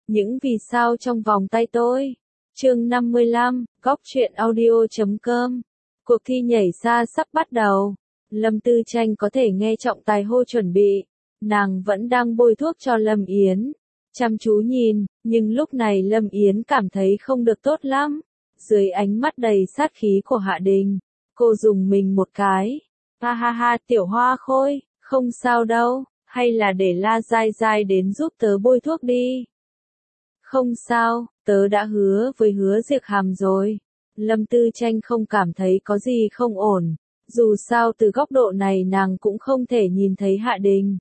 Những vì sao trong vòng tay tôi. Chương 55, Góc truyện audio.com. Cuộc thi nhảy xa sắp bắt đầu. Lâm Tư Tranh có thể nghe trọng tài hô chuẩn bị. Nàng vẫn đang bôi thuốc cho Lâm Yến. Chăm chú nhìn, nhưng lúc này Lâm Yến cảm thấy không được tốt lắm. Dưới ánh mắt đầy sát khí của Hạ Đình, cô dùng mình một cái. Ha ha ha, Tiểu Hoa Khôi, không sao đâu, hay là để La Giai Giai đến giúp tớ bôi thuốc đi. Không sao, tớ đã hứa với Hứa Diệc Hàm rồi. Lâm Tư Tranh không cảm thấy có gì không ổn. Dù sao từ góc độ này nàng cũng không thể nhìn thấy Hạ Đình.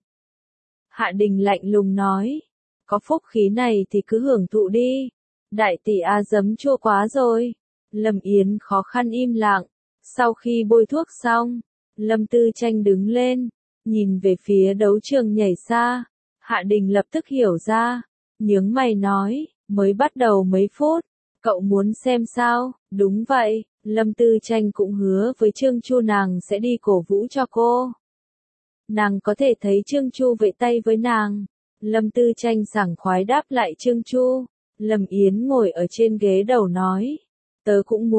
Hạ Đình lạnh lùng nói. Có phúc khí này thì cứ hưởng thụ đi. Đại tỷ A giấm chua quá rồi. Lâm Yến khó khăn im lặng. Sau khi bôi thuốc xong, Lâm Tư Tranh đứng lên, nhìn về phía đấu trường nhảy xa. Hạ Đình lập tức hiểu ra, nhướng mày nói, mới bắt đầu mấy phút, cậu muốn xem sao? Đúng vậy, Lâm Tư Tranh cũng hứa với Trương Chu nàng sẽ đi cổ vũ cho cô. Nàng có thể thấy Trương Chu vẫy tay với nàng. Lâm Tư Tranh sảng khoái đáp lại Trương Chu. Lâm Yến ngồi ở trên ghế đầu nói, tớ cũng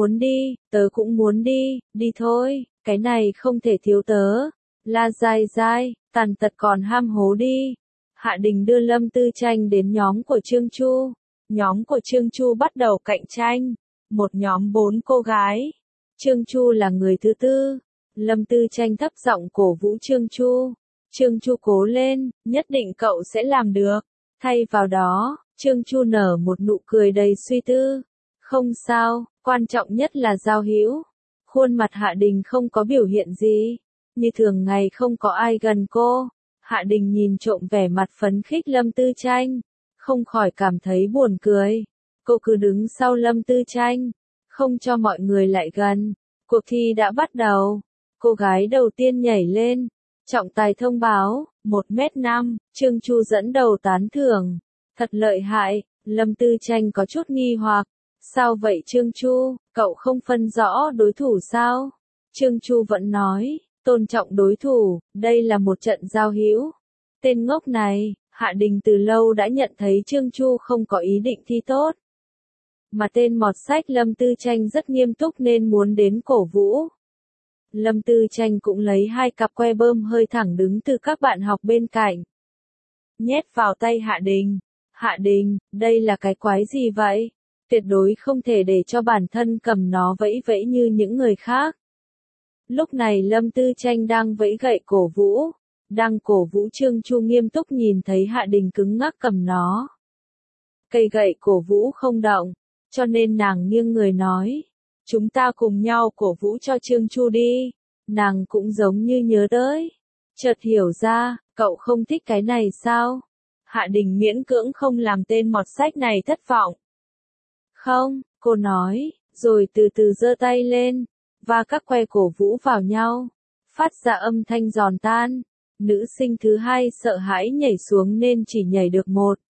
muốn đi, đi thôi, cái này không thể thiếu tớ. La Giai Giai, tàn tật còn ham hố đi. Hạ Đình đưa Lâm Tư Tranh đến nhóm của Trương Chu. Nhóm của Trương Chu bắt đầu cạnh tranh. Một nhóm 4 cô gái. Trương Chu là người thứ tư. Lâm Tư Tranh thấp giọng cổ vũ Trương Chu. Trương Chu cố lên, nhất định cậu sẽ làm được. Thay vào đó, Trương Chu nở một nụ cười đầy suy tư. Không sao, quan trọng nhất là giao hữu. Khuôn mặt Hạ Đình không có biểu hiện gì. Như thường ngày không có ai gần cô. Hạ Đình nhìn trộm vẻ mặt phấn khích Lâm Tư Tranh. Không khỏi cảm thấy buồn cười. Cô cứ đứng sau Lâm Tư Tranh. Không cho mọi người lại gần. Cuộc thi đã bắt đầu. Cô gái đầu tiên nhảy lên. Trọng tài thông báo, 1m5, Trương Chu dẫn đầu tán thưởng. Thật lợi hại, Lâm Tư Tranh có chút nghi hoặc. Sao vậy Trương Chu, cậu không phân rõ đối thủ sao? Trương Chu vẫn nói, tôn trọng đối thủ, đây là một trận giao hữu. Tên ngốc này, Hạ Đình từ lâu đã nhận thấy Trương Chu không có ý định thi tốt. Mà tên mọt sách Lâm Tư Tranh rất nghiêm túc nên muốn đến cổ vũ. Lâm Tư Tranh cũng lấy 2 cặp que bơm hơi thẳng đứng từ các bạn học bên cạnh. Nhét vào tay Hạ Đình. Hạ Đình, đây là cái quái gì vậy? Tuyệt đối không thể để cho bản thân cầm nó vẫy vẫy như những người khác. Lúc này Lâm Tư Tranh đang vẫy gậy cổ vũ. Đang cổ vũ Trương Chu nghiêm túc nhìn thấy Hạ Đình cứng ngắc cầm nó. Cây gậy cổ vũ không động, cho nên nàng nghiêng người nói. Chúng ta cùng nhau cổ vũ cho Trương Chu đi. Nàng cũng giống như nhớ tới. Chợt hiểu ra, cậu không thích cái này sao? Hạ Đình miễn cưỡng không làm tên mọt sách này thất vọng. Không, cô nói, rồi từ từ giơ tay lên, và các que cổ vũ vào nhau, phát ra âm thanh giòn tan. Nữ sinh thứ 2 sợ hãi nhảy xuống nên chỉ nhảy được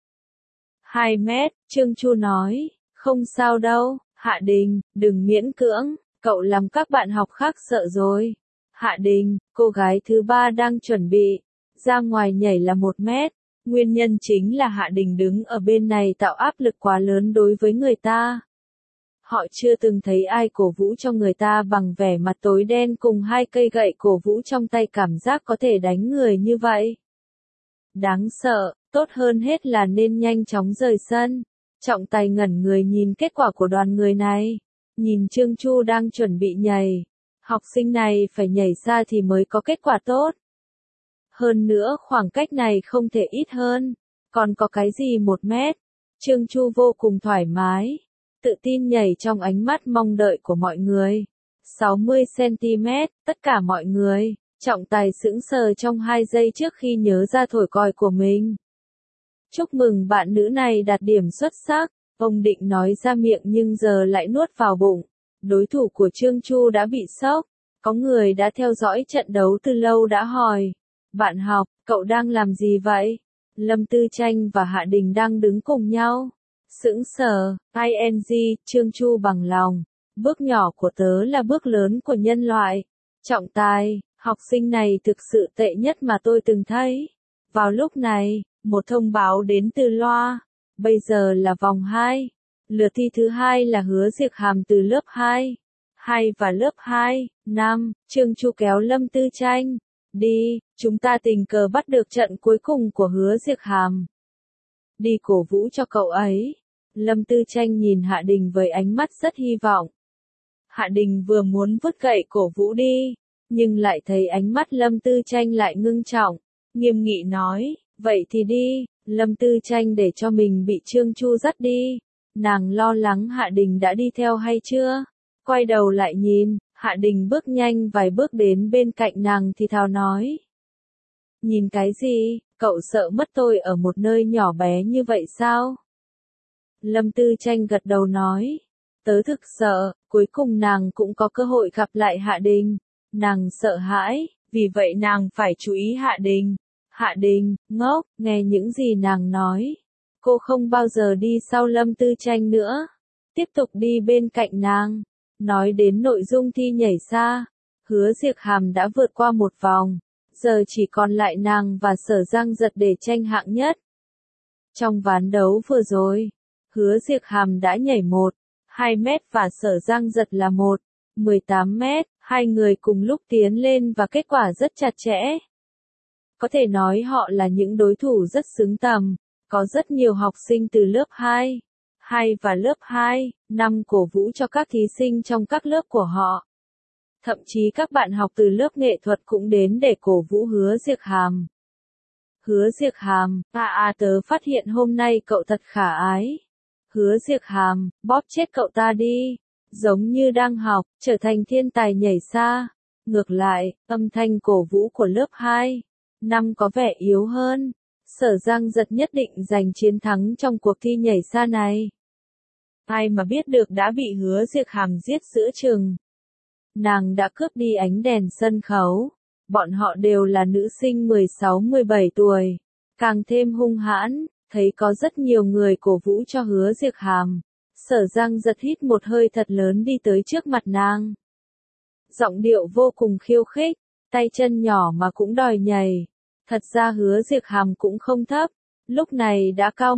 2 mét, Trương Chu nói, không sao đâu, Hạ Đình, đừng miễn cưỡng, cậu làm các bạn học khác sợ rồi. Hạ Đình, cô gái thứ 3 đang chuẩn bị, ra ngoài nhảy là 1 mét. Nguyên nhân chính là Hạ Đình đứng ở bên này tạo áp lực quá lớn đối với người ta. Họ chưa từng thấy ai cổ vũ cho người ta bằng vẻ mặt tối đen cùng 2 cây gậy cổ vũ trong tay cảm giác có thể đánh người như vậy. Đáng sợ, tốt hơn hết là nên nhanh chóng rời sân. Trọng tài ngẩn người nhìn kết quả của đoàn người này. Nhìn Trương Chu đang chuẩn bị nhảy. Học sinh này phải nhảy xa thì mới có kết quả tốt. Hơn nữa khoảng cách này không thể ít hơn. Còn có cái gì 1 mét. Trương Chu vô cùng thoải mái. Tự tin nhảy trong ánh mắt mong đợi của mọi người. 60cm, tất cả mọi người. Trọng tài sững sờ trong 2 giây trước khi nhớ ra thổi còi của mình. Chúc mừng bạn nữ này đạt điểm xuất sắc. Ông định nói ra miệng nhưng giờ lại nuốt vào bụng. Đối thủ của Trương Chu đã bị sốc. Có người đã theo dõi trận đấu từ lâu đã hỏi. Bạn học, cậu đang làm gì vậy? Lâm Tư Tranh và Hạ Đình đang đứng cùng nhau. Sững sờ, ing, Trương Chu bằng lòng. Bước nhỏ của tớ là bước lớn của nhân loại. Trọng tài, học sinh này thực sự tệ nhất mà tôi từng thấy. Vào lúc này, một thông báo đến từ loa. Bây giờ là vòng 2. Lượt thi thứ 2 là Hứa Diệc Hàm từ lớp 2 và lớp 2, 5, Trương Chu kéo Lâm Tư Tranh. Đi, chúng ta tình cờ bắt được trận cuối cùng của Hứa Diệc Hàm. Đi cổ vũ cho cậu ấy. Lâm Tư Tranh nhìn Hạ Đình với ánh mắt rất hy vọng. Hạ Đình vừa muốn vứt gậy cổ vũ đi, nhưng lại thấy ánh mắt Lâm Tư Tranh lại ngưng trọng, nghiêm nghị nói, vậy thì đi. Lâm Tư Tranh để cho mình bị Trương Chu dắt đi. Nàng lo lắng Hạ Đình đã đi theo hay chưa? Quay đầu lại nhìn, Hạ Đình bước nhanh vài bước đến bên cạnh nàng thì thào nói. Nhìn cái gì, cậu sợ mất tôi ở một nơi nhỏ bé như vậy sao? Lâm Tư Tranh gật đầu nói. Tớ thực sợ, cuối cùng nàng cũng có cơ hội gặp lại Hạ Đình. Nàng sợ hãi, vì vậy nàng phải chú ý Hạ Đình. Hạ Đình, ngốc, nghe những gì nàng nói. Cô không bao giờ đi sau Lâm Tư Tranh nữa. Tiếp tục đi bên cạnh nàng. Nói đến nội dung thi nhảy xa, Hứa Diệc Hàm đã vượt qua một vòng. Giờ chỉ còn lại nàng và Sở Giang Giật để tranh hạng nhất. Trong ván đấu vừa rồi, Hứa Diệc Hàm đã nhảy 2 mét và Sở Giang Giật là 18 mét. Hai người cùng lúc tiến lên và kết quả rất chặt chẽ. Có thể nói họ là những đối thủ rất xứng tầm. Có rất nhiều học sinh từ lớp 2 và lớp 2, 5 cổ vũ cho các thí sinh trong các lớp của họ. Thậm chí các bạn học từ lớp nghệ thuật cũng đến để cổ vũ Hứa Diệc Hàm. Hứa Diệc Hàm, tớ phát hiện hôm nay cậu thật khả ái. Hứa Diệc Hàm, bóp chết cậu ta đi. Giống như đang học, trở thành thiên tài nhảy xa. Ngược lại, âm thanh cổ vũ của lớp 2, 5 có vẻ yếu hơn. Sở Giang Giật nhất định giành chiến thắng trong cuộc thi nhảy xa này. Ai mà biết được đã bị Hứa Diệc Hàm giết giữa chừng. Nàng đã cướp đi ánh đèn sân khấu. Bọn họ đều là nữ sinh 16-17 tuổi. Càng thêm hung hãn, thấy có rất nhiều người cổ vũ cho Hứa Diệc Hàm. Sở Giang Giật hít một hơi thật lớn đi tới trước mặt nàng. Giọng điệu vô cùng khiêu khích, tay chân nhỏ mà cũng đòi nhảy. Thật ra Hứa Diệc Hàm cũng không thấp, lúc này đã cao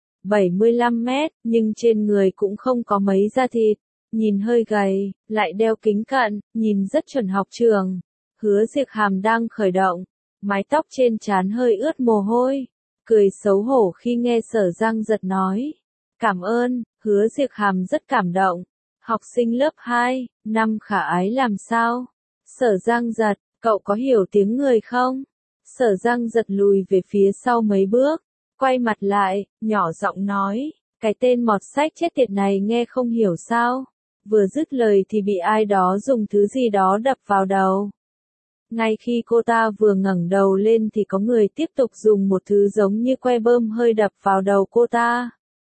1,75 mét, nhưng trên người cũng không có mấy da thịt, nhìn hơi gầy, lại đeo kính cận, nhìn rất chuẩn học trường. Hứa Diệc Hàm đang khởi động, mái tóc trên trán hơi ướt mồ hôi, cười xấu hổ khi nghe Sở Giang Giật nói. Cảm ơn, Hứa Diệc Hàm rất cảm động. Học sinh lớp 2, 5 khả ái làm sao? Sở Giang Giật, cậu có hiểu tiếng người không? Sở Giang Giật lùi về phía sau mấy bước, quay mặt lại, nhỏ giọng nói, cái tên mọt sách chết tiệt này nghe không hiểu sao? Vừa dứt lời thì bị ai đó dùng thứ gì đó đập vào đầu. Ngay khi cô ta vừa ngẩng đầu lên thì có người tiếp tục dùng một thứ giống như que bơm hơi đập vào đầu cô ta.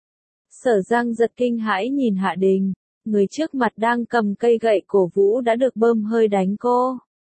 Sở Giang Giật kinh hãi nhìn Hạ Đình, người trước mặt đang cầm cây gậy cổ vũ đã được bơm hơi đánh cô.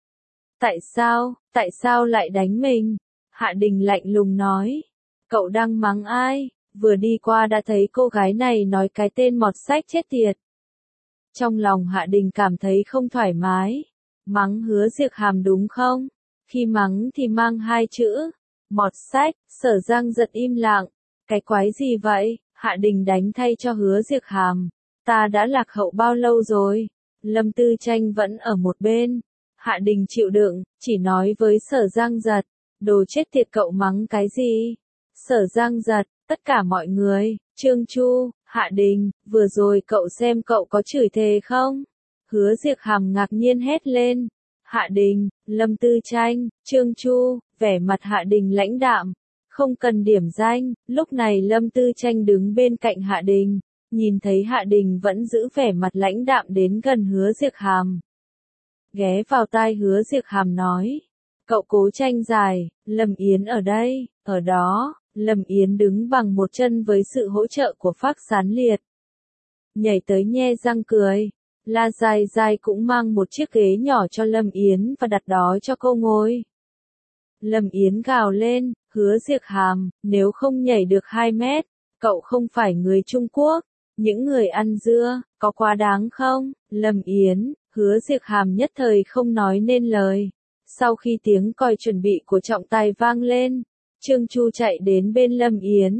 Tại sao lại đánh mình? Hạ Đình lạnh lùng nói. Cậu đang mắng ai? Vừa đi qua đã thấy cô gái này nói cái tên mọt sách chết tiệt. Trong lòng Hạ Đình cảm thấy không thoải mái. Mắng Hứa Diệc Hàm đúng không? Khi mắng thì mang 2 chữ. Mọt sách. Sở Giang Giật im lặng. Cái quái gì vậy? Hạ Đình đánh thay cho Hứa Diệc Hàm. Ta đã lạc hậu bao lâu rồi? Lâm Tư Tranh vẫn ở một bên. Hạ Đình chịu đựng, chỉ nói với Sở Giang Giật. Đồ chết tiệt, cậu mắng cái gì? Sở Giang Giật, tất cả mọi người, Trương Chu, Hạ Đình, vừa rồi cậu xem cậu có chửi thề không? Hứa Diệc Hàm ngạc nhiên hét lên. Hạ Đình, Lâm Tư Tranh, Trương Chu, vẻ mặt Hạ Đình lãnh đạm. Không cần điểm danh, lúc này Lâm Tư Tranh đứng bên cạnh Hạ Đình, nhìn thấy Hạ Đình vẫn giữ vẻ mặt lãnh đạm đến gần Hứa Diệc Hàm. Ghé vào tai Hứa Diệc Hàm nói, cậu cố tranh giải, Lâm Yến ở đây, ở đó. Lâm Yến đứng bằng một chân với sự hỗ trợ của Phác Sán Liệt. Nhảy tới nhe răng cười. La Dài Dài cũng mang một chiếc ghế nhỏ cho Lâm Yến và đặt đó cho cô ngồi. Lâm Yến gào lên, Hứa Diệc Hàm, nếu không nhảy được 2 mét, cậu không phải người Trung Quốc. Những người ăn dưa, có quá đáng không? Lâm Yến, Hứa Diệc Hàm nhất thời không nói nên lời. Sau khi tiếng còi chuẩn bị của trọng tài vang lên, Trương Chu chạy đến bên Lâm Yến.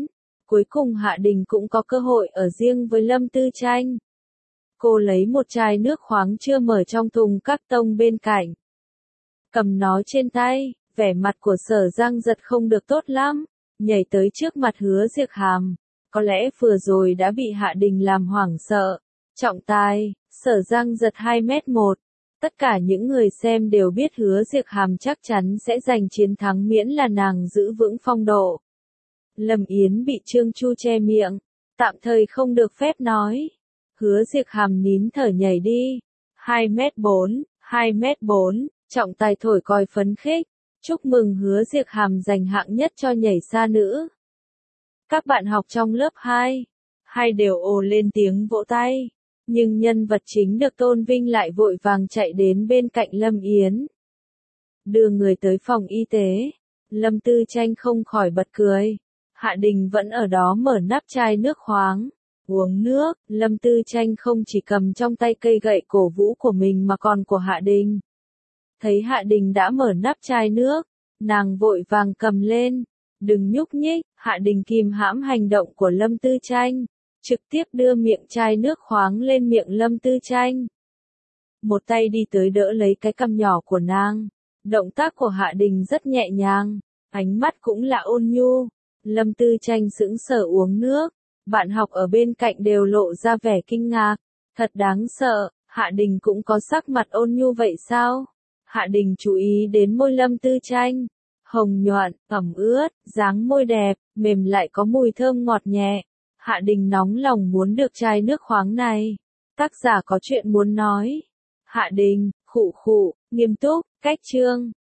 Cuối cùng Hạ Đình cũng có cơ hội ở riêng với Lâm Tư Tranh. Cô lấy một chai nước khoáng chưa mở trong thùng các tông bên cạnh. Cầm nó trên tay, vẻ mặt của Sở Giang Giật không được tốt lắm, nhảy tới trước mặt Hứa Diệc Hàm. Có lẽ vừa rồi đã bị Hạ Đình làm hoảng sợ. Trọng tài, Sở Giang Giật 2m1. Tất cả những người xem đều biết Hứa Diệc Hàm chắc chắn sẽ giành chiến thắng miễn là nàng giữ vững phong độ. Lâm Yến bị Trương Chu che miệng, tạm thời không được phép nói. Hứa Diệc Hàm nín thở nhảy đi. 2m4, 2m4, trọng tài thổi còi phấn khích. Chúc mừng Hứa Diệc Hàm giành hạng nhất cho nhảy xa nữ. Các bạn học trong lớp 2 đều ồ lên tiếng vỗ tay. Nhưng nhân vật chính được tôn vinh lại vội vàng chạy đến bên cạnh Lâm Yến. Đưa người tới phòng y tế. Lâm Tư Tranh không khỏi bật cười. Hạ Đình vẫn ở đó mở nắp chai nước khoáng. Uống nước, Lâm Tư Tranh không chỉ cầm trong tay cây gậy cổ vũ của mình mà còn của Hạ Đình. Thấy Hạ Đình đã mở nắp chai nước, nàng vội vàng cầm lên. Đừng nhúc nhích, Hạ Đình kìm hãm hành động của Lâm Tư Tranh. Trực tiếp đưa miệng chai nước khoáng lên miệng Lâm Tư Tranh. Một tay đi tới đỡ lấy cái cằm nhỏ của nàng. Động tác của Hạ Đình rất nhẹ nhàng, ánh mắt cũng là ôn nhu. Lâm Tư Tranh sững sờ uống nước. Bạn học ở bên cạnh đều lộ ra vẻ kinh ngạc. Thật đáng sợ, Hạ Đình cũng có sắc mặt ôn nhu vậy sao? Hạ Đình chú ý đến môi Lâm Tư Tranh. Hồng nhuận, ẩm ướt, dáng môi đẹp, mềm lại có mùi thơm ngọt nhẹ. Hạ Đình nóng lòng muốn được chai nước khoáng này. Tác giả có chuyện muốn nói. Hạ Đình, khụ khụ, nghiêm túc, cách chương.